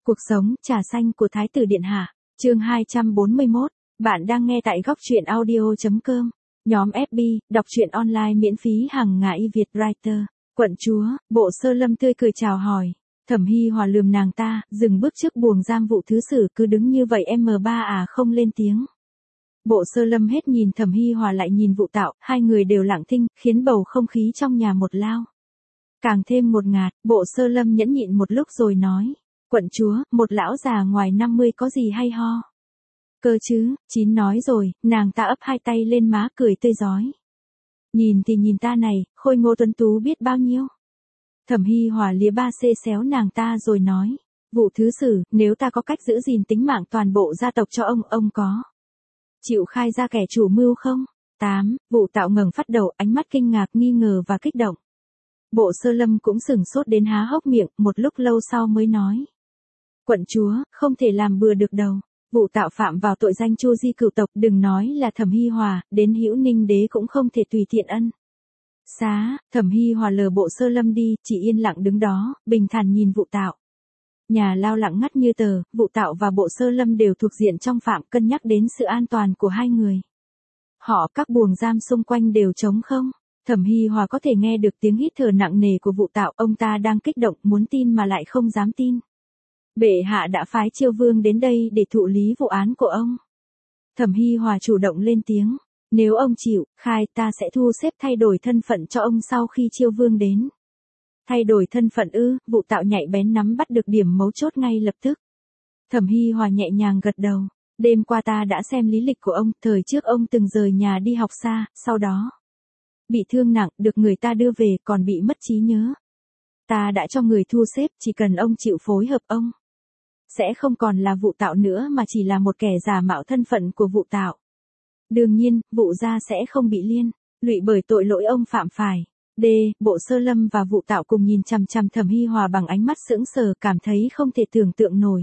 Cuộc sống, trà xanh của Thái tử Điện Hạ, chương 241, bạn đang nghe tại góc truyện audio.com, nhóm FB, đọc truyện online miễn phí hàng ngày Việt Writer, quận chúa, Bộ Sơ Lâm tươi cười chào hỏi, Thẩm Hi Hòa lườm nàng ta, dừng bước trước buồng giam Vụ Thứ Sử cứ đứng như vậy M3 à không lên tiếng. Bộ Sơ Lâm hết nhìn Thẩm Hi Hòa lại nhìn Vụ Tạo, hai người đều lặng thinh, khiến bầu không khí trong nhà một lao. Càng thêm ngột ngạt, Bộ Sơ Lâm nhẫn nhịn một lúc rồi nói. Quận chúa, một lão già ngoài 50 có gì hay ho? Cơ chứ, Chín nói rồi, nàng ta ấp hai tay lên má cười tươi rói. Nhìn thì nhìn ta này, khôi ngô tuấn tú biết bao nhiêu. Thẩm Hi Hòa lìa ba xê xéo nàng ta rồi nói. Vụ Thứ Sử, nếu ta có cách giữ gìn tính mạng toàn bộ gia tộc cho ông có chịu khai ra kẻ chủ mưu không? 8. Vụ Tạo ngẩng phát đầu, ánh mắt kinh ngạc, nghi ngờ và kích động. Bộ Sơ Lâm cũng sửng sốt đến há hốc miệng, một lúc lâu sau mới nói. Quận chúa, không thể làm bừa được đâu. Vụ Tạo phạm vào tội danh chu di cửu tộc, đừng nói là Thẩm Hi Hòa, đến Hữu Ninh đế cũng không thể tùy tiện ân xá. Thẩm Hi Hòa lờ Bộ Sơ Lâm đi, chỉ yên lặng đứng đó, bình thản nhìn Vụ Tạo. Nhà lao lặng ngắt như tờ, Vụ Tạo và Bộ Sơ Lâm đều thuộc diện trong phạm, cân nhắc đến sự an toàn của hai người. Các buồng giam xung quanh đều trống không. Thẩm Hi Hòa có thể nghe được tiếng hít thở nặng nề của Vụ Tạo, ông ta đang kích động, muốn tin mà lại không dám tin. Bệ hạ đã phái Chiêu Vương đến đây để thụ lý vụ án của ông. Thẩm Hi Hòa chủ động lên tiếng, nếu ông chịu, khai ta sẽ thu xếp thay đổi thân phận cho ông sau khi Chiêu Vương đến. Thay đổi thân phận ư? Vụ Tạo nhạy bén nắm bắt được điểm mấu chốt ngay lập tức. Thẩm Hi Hòa nhẹ nhàng gật đầu, đêm qua ta đã xem lý lịch của ông, thời trước ông từng rời nhà đi học xa, sau đó bị thương nặng, được người ta đưa về, còn bị mất trí nhớ. Ta đã cho người thu xếp, chỉ cần ông chịu phối hợp ông sẽ không còn là Vụ Tạo nữa mà chỉ là một kẻ giả mạo thân phận của Vụ Tạo. Đương nhiên, Vụ gia sẽ không bị liên lụy bởi tội lỗi ông phạm phải. Bộ Sơ Lâm và Vụ Tạo cùng nhìn chằm chằm Thẩm Hi Hòa bằng ánh mắt sững sờ, cảm thấy không thể tưởng tượng nổi.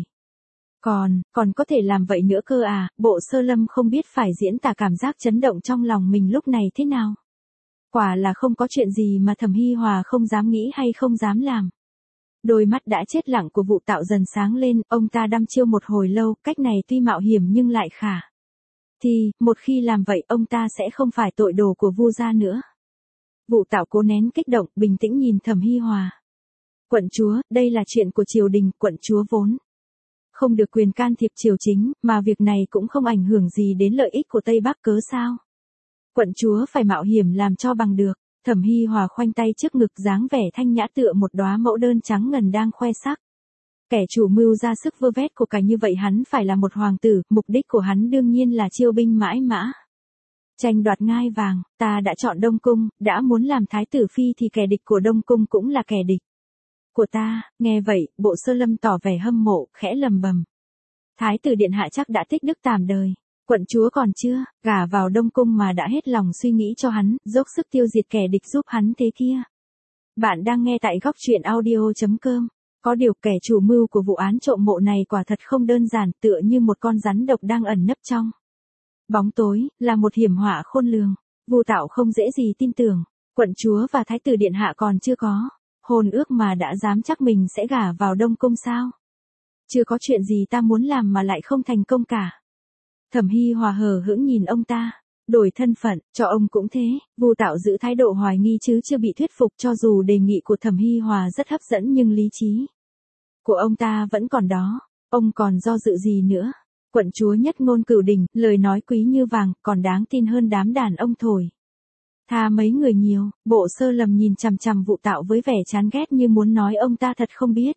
Còn có thể làm vậy nữa cơ à? Bộ Sơ Lâm không biết phải diễn tả cảm giác chấn động trong lòng mình lúc này thế nào. Quả là không có chuyện gì mà Thẩm Hi Hòa không dám nghĩ hay không dám làm. Đôi mắt đã chết lặng của Vụ Tạo dần sáng lên, ông ta đăm chiêu một hồi lâu, cách này tuy mạo hiểm nhưng lại khả thì, một khi làm vậy ông ta sẽ không phải tội đồ của Vu gia nữa. Vụ Tạo cố nén kích động, bình tĩnh nhìn Thẩm Hi Hòa. Quận chúa, đây là chuyện của triều đình, quận chúa vốn không được quyền can thiệp triều chính, mà việc này cũng không ảnh hưởng gì đến lợi ích của Tây Bắc cớ sao? Quận chúa phải mạo hiểm làm cho bằng được. Thẩm Hi Hòa khoanh tay trước ngực, dáng vẻ thanh nhã tựa một đóa mẫu đơn trắng ngần đang khoe sắc. Kẻ chủ mưu ra sức vơ vét của cải như vậy hắn phải là một hoàng tử, mục đích của hắn đương nhiên là chiêu binh mãi mã tranh đoạt ngai vàng. Ta đã chọn Đông Cung, đã muốn làm thái tử phi thì kẻ địch của Đông Cung cũng là kẻ địch của ta. Nghe vậy, Bộ Sơ Lâm tỏ vẻ hâm mộ, khẽ lầm bầm. Thái tử điện hạ chắc đã tích đức tàm đời. Quận chúa còn chưa, gả vào Đông Cung mà đã hết lòng suy nghĩ cho hắn, dốc sức tiêu diệt kẻ địch giúp hắn thế kia. Bạn đang nghe tại góc truyện audio.com. Có điều kẻ chủ mưu của vụ án trộm mộ này quả thật không đơn giản, tựa như một con rắn độc đang ẩn nấp trong bóng tối, là một hiểm họa khôn lường. Vu Tạo không dễ gì tin tưởng, quận chúa và thái tử điện hạ còn chưa có hôn ước mà đã dám chắc mình sẽ gả vào Đông Cung sao? Chưa có chuyện gì ta muốn làm mà lại không thành công cả. Thẩm Hi Hòa hờ hững nhìn ông ta, đổi thân phận, cho ông cũng thế. Vu Tạo giữ thái độ hoài nghi chứ chưa bị thuyết phục, cho dù đề nghị của Thẩm Hi Hòa rất hấp dẫn nhưng lý trí của ông ta vẫn còn đó. Ông còn do dự gì nữa? Quận chúa nhất ngôn cửu đỉnh, lời nói quý như vàng, còn đáng tin hơn đám đàn ông thổi tha mấy người nhiều. Bộ Sơ Lâm nhìn chằm chằm Vụ Tạo với vẻ chán ghét như muốn nói ông ta thật không biết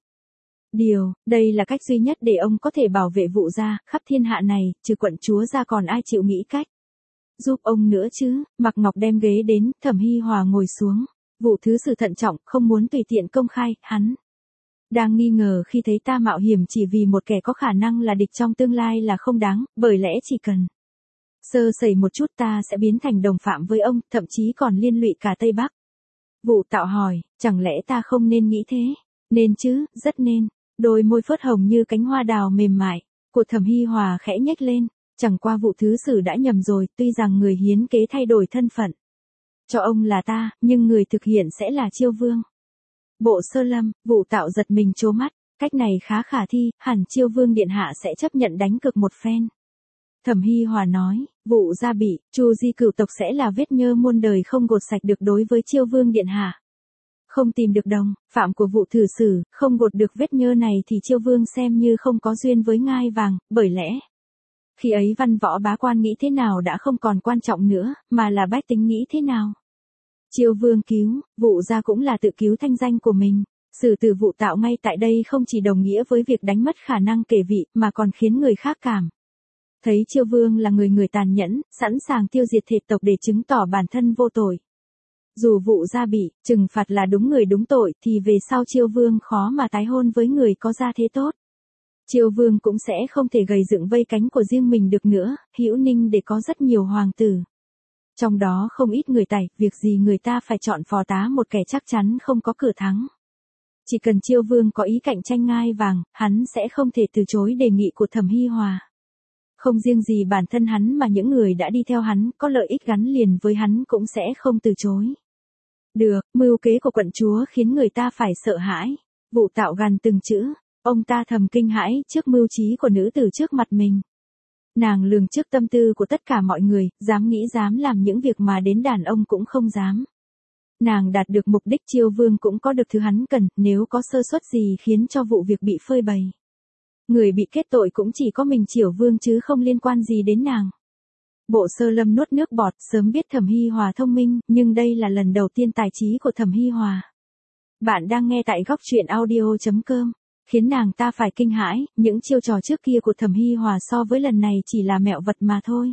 đây là cách duy nhất để ông có thể bảo vệ Vụ gia, khắp thiên hạ này, trừ quận chúa ra còn ai chịu nghĩ cách giúp ông nữa chứ? Mặc Ngọc đem ghế đến, Thẩm Hi Hòa ngồi xuống. Vụ Thứ Sử thận trọng, không muốn tùy tiện công khai, hắn đang nghi ngờ khi thấy ta mạo hiểm chỉ vì một kẻ có khả năng là địch trong tương lai là không đáng, bởi lẽ chỉ cần sơ sẩy một chút ta sẽ biến thành đồng phạm với ông, thậm chí còn liên lụy cả Tây Bắc. Vụ Tạo hỏi, chẳng lẽ ta không nên nghĩ thế? Nên chứ, rất nên. Đôi môi phớt hồng như cánh hoa đào mềm mại của Thẩm Hi Hòa khẽ nhếch lên. Chẳng qua Vụ Thứ Sử đã nhầm rồi, tuy rằng người hiến kế thay đổi thân phận cho ông là ta, nhưng người thực hiện sẽ là Chiêu Vương. Bộ Sơ Lâm, Vụ Tạo giật mình trố mắt. Cách này khá khả thi, hẳn Chiêu Vương điện hạ sẽ chấp nhận đánh cược một phen. Thẩm Hy Hòa nói, vụ gia bị, Chu Di cửu tộc sẽ là vết nhơ muôn đời không gột sạch được đối với Chiêu Vương điện hạ. Không tìm được đồng phạm của vụ thử sử, không gột được vết nhơ này thì Chiêu Vương xem như không có duyên với ngai vàng, bởi lẽ khi ấy văn võ bá quan nghĩ thế nào đã không còn quan trọng nữa, mà là bách tính nghĩ thế nào. Chiêu Vương cứu, vụ gia cũng là tự cứu thanh danh của mình. Xử tử vụ tạo ngay tại đây không chỉ đồng nghĩa với việc đánh mất khả năng kể vị, mà còn khiến người khác cảm thấy Chiêu Vương là người tàn nhẫn, sẵn sàng tiêu diệt thể tộc để chứng tỏ bản thân vô tội. Dù vụ gia bị, trừng phạt là đúng người đúng tội, thì về sau Chiêu Vương khó mà tái hôn với người có gia thế tốt. Chiêu Vương cũng sẽ không thể gầy dựng vây cánh của riêng mình được nữa, Hữu Ninh để có rất nhiều hoàng tử. Trong đó không ít người tài, việc gì người ta phải chọn phò tá một kẻ chắc chắn không có cửa thắng. Chỉ cần Chiêu Vương có ý cạnh tranh ngai vàng, hắn sẽ không thể từ chối đề nghị của Thẩm Hy Hòa. Không riêng gì bản thân hắn mà những người đã đi theo hắn, có lợi ích gắn liền với hắn cũng sẽ không từ chối. Được, mưu kế của quận chúa khiến người ta phải sợ hãi. Vụ tạo gằn từng chữ, ông ta thầm kinh hãi trước mưu trí của nữ tử trước mặt mình. Nàng lường trước tâm tư của tất cả mọi người, dám nghĩ dám làm những việc mà đến đàn ông cũng không dám. Nàng đạt được mục đích, Chiêu Vương cũng có được thứ hắn cần, nếu có sơ suất gì khiến cho vụ việc bị phơi bày. Người bị kết tội cũng chỉ có mình Chiêu Vương chứ không liên quan gì đến nàng. Bộ Sơ Lâm nuốt nước bọt, sớm biết Thẩm Hy Hòa thông minh, nhưng đây là lần đầu tiên tài trí của Thẩm Hy Hòa. Bạn đang nghe tại góc truyện audio.com. Khiến nàng ta phải kinh hãi, những chiêu trò trước kia của Thẩm Hy Hòa so với lần này chỉ là mẹo vật mà thôi.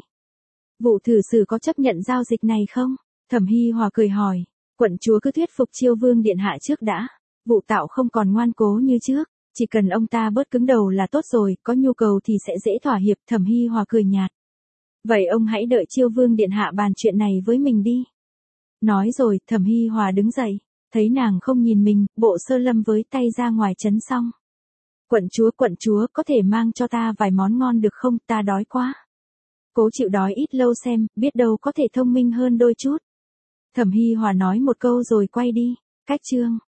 Vụ thử sử có chấp nhận giao dịch này không? Thẩm Hy Hòa cười hỏi. Quận chúa cứ thuyết phục Chiêu Vương điện hạ trước đã. Vụ tạo không còn ngoan cố như trước, chỉ cần ông ta bớt cứng đầu là tốt rồi, có nhu cầu thì sẽ dễ thỏa hiệp. Thẩm Hy Hòa cười nhạt. Vậy ông hãy đợi Chiêu Vương điện hạ bàn chuyện này với mình đi. Nói rồi, Thẩm Hy Hòa đứng dậy, thấy nàng không nhìn mình, Bộ Sơ Lâm với tay ra ngoài trấn xong. Quận chúa, có thể mang cho ta vài món ngon được không, ta đói quá. Cố chịu đói ít lâu xem, biết đâu có thể thông minh hơn đôi chút. Thẩm Hy Hòa nói một câu rồi quay đi. Cách chương